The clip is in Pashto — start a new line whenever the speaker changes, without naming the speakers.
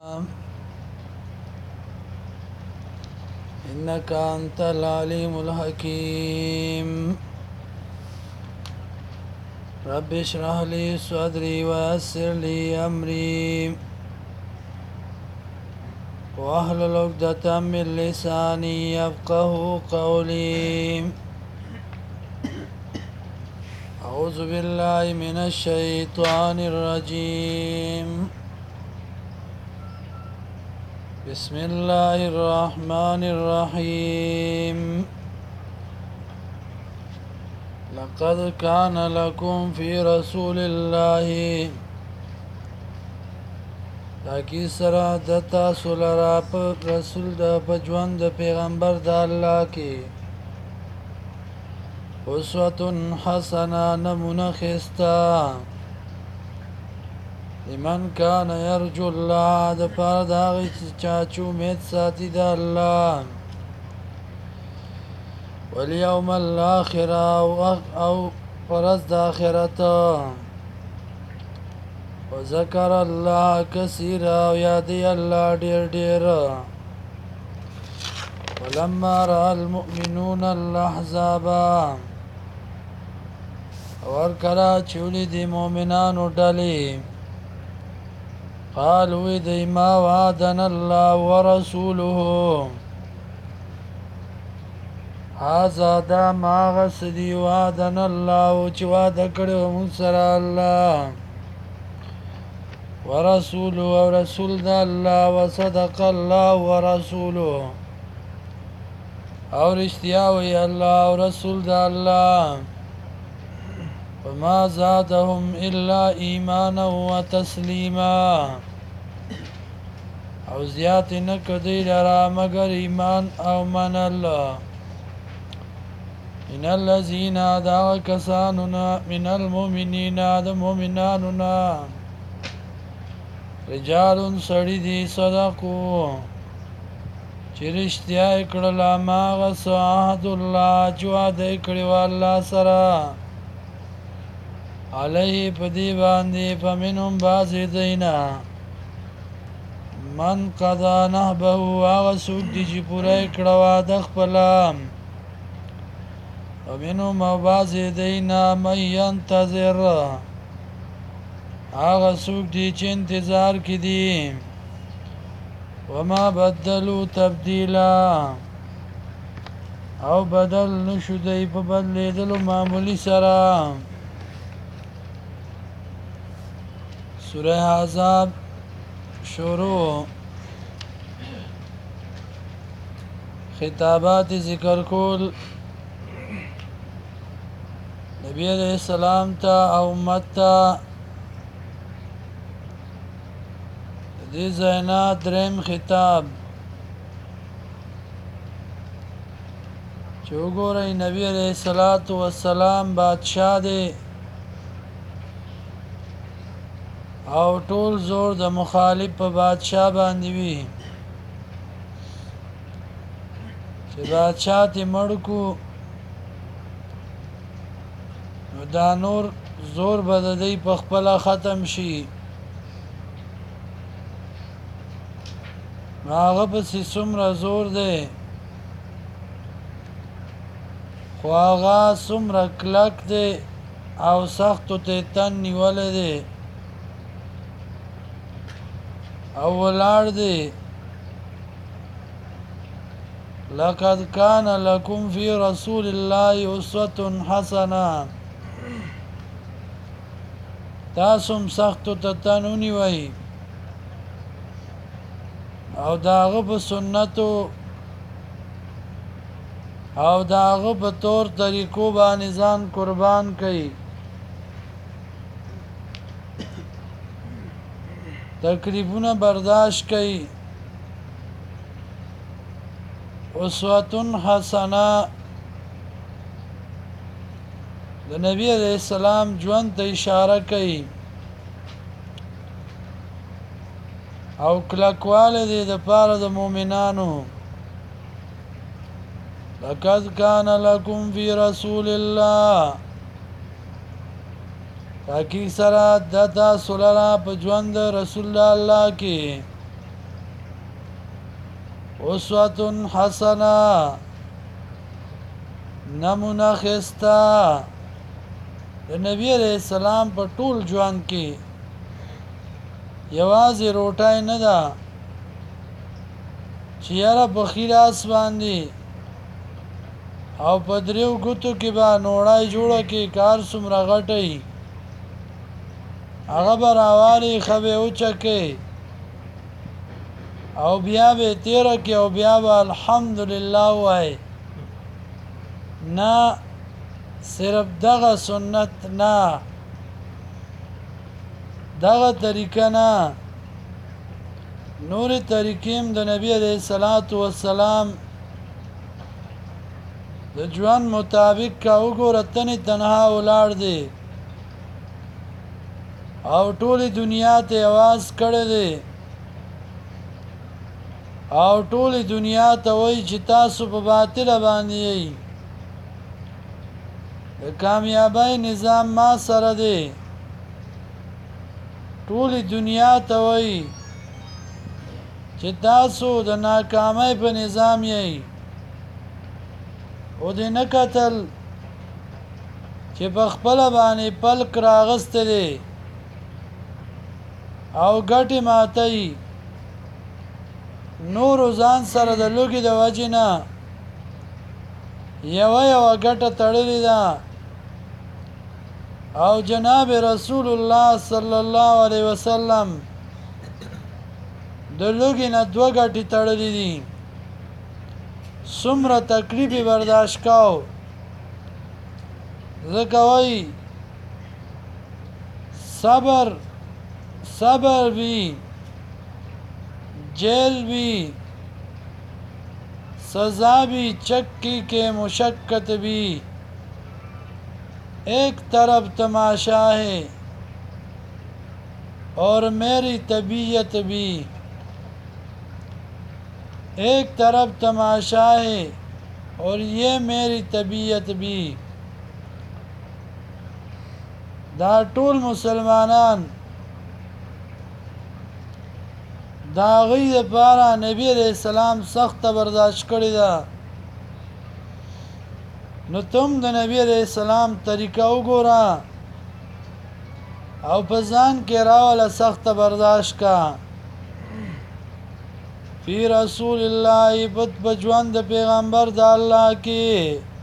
إنك أنت العليم الحكيم رب اشرح لي صدري ويسر لي أمري واحلل عقدة من لساني يفقه قولي أعوذ بالله من الشيطان الرجيم بسم الله الرحمن الرحيم لقد كان لكم في رسول الله تاکی سره د تاسو لرا په رسول د پجوند پیغمبر د الله کې اسوه حسنه نمونه خستا لمن کان یرجو الله د پاره د هغې چا چې امید ساتي د الله والیوم الاخر او ورځ د آخرت وذکر الله کثیرا او یادی الله ډیر ډیر ولما را المؤمنون الاحزاب ورکلا چولی دی مؤمنانو ډلې قالوا دی ما وعدنا الله ورسوله هذا دا ما غسدی وعدنا الله چې وعده کړی موږ سره الله ورسوله او رسول د الله وصدق الله ورسوله او رښتیا وی الله او رسول د الله وما زادهم الا ایمانا وتسلیما او زیات نه کدی لرا مگر ایمان او منل من الذين دا کسانونا من المؤمنین دا مؤمنانونا رجال سړی دی صدقو چې رښتیا یې کړله هماغه څه عهد الله چې وعده یې کړی و الله سره علیه په دې باندې فمنهم بعضې دی نه من قضا نهبه هغه څوک دی چې پوره یې کړه وعده خپله ومنهم او بعضې دی نه من ینتظر هغه څوک دی چې انتظار کې دي وما بدلو تبدیلا او بدل نشو دی په بدلیدلو معمولی سره سوره احزاب شروع خطابات ذکر کول نبی علیہ السلام ته او امت ته دې ځاینا دریم خطاب چې وګورئ نبی علیہ الصلوۃ والسلام بادشاہ دی او ټول زور د مخالف په بادشاہ باندې وي چې بادشاہ ته مړ کو نو دا نور زور به د دې په خپله ختم شي هغه پسې څومره زور دی خو هغه څومره کلک دی او سختو ته تن نیولی دی او ولاړ دی لقد کان لکم فی رسول الله اسوة حسنه تاسو هم سختو ته تن ونیوئ او داغه په سنتو او داغه په طور طریقو باندې ځان قربان کړي تکلیفونه برداشت کړي اسوة حسنه د نبی علیہ السلام ژوند ته اشاره کوي او کلکواله دې د پاره د مؤمنانو لقد کان لکم فی رسول الله تاکي سره د تاسو لپاره په ژوند رسول الله کې اسوة حسنه نمونه خسته د نبی علیہ السلام په ټول ژوند کې یوازې روټای نه ده چې یاره په ښي لاس باندې او په دریو ګوتو کې به نوړای جوړه کې کار څومره غټی هغه به راوالي ښه به اوچکې او بیا به تیره کې او بیا به الحمدلله وای نه صرف دغه سنت نه دغه طریقه نه نور طریقیم د نبی علیہ الصلوۃ والسلام د ژوند مطابق کا وګوره تنه تنها ولاړ دی او ټوله دنیا ته आवाज کړی دی او ټوله دنیا ته وایي چې تاسو په باطل باندې یې د کامیابی نظام ما سره دی ټوله دنیا ته وایي چې تاسو د ناکامۍ په نظام یې او د نه قتل چې په خپل باندې پلک راغسته دي او ګټي ماتي نور ځان سره د لوګي د وجنه یو ګټه تړلې ده او جناب رسول الله صلی الله علیه وسلم د لوګي نه دوه ګټې تړلې دي څومره تکلیف برداشت کاو ځکه وایي صبر بھی जेल भी सजा भी चक्की के मुशक्कत भी एक तरफ तमाशा है और मेरी तबीयत भी एक तरफ तमाशा है और ये मेरी तबीयत भी دا ټول مسلمانان دا غي لپاره نبی علیہ السلام سخت برداشت کړی دا نو تم د نبی علیہ السلام طریقه وګوره او په ځان کې راوله سخت برداشت کا فی رسول الله بت بجوان د پیغمبر د الله کې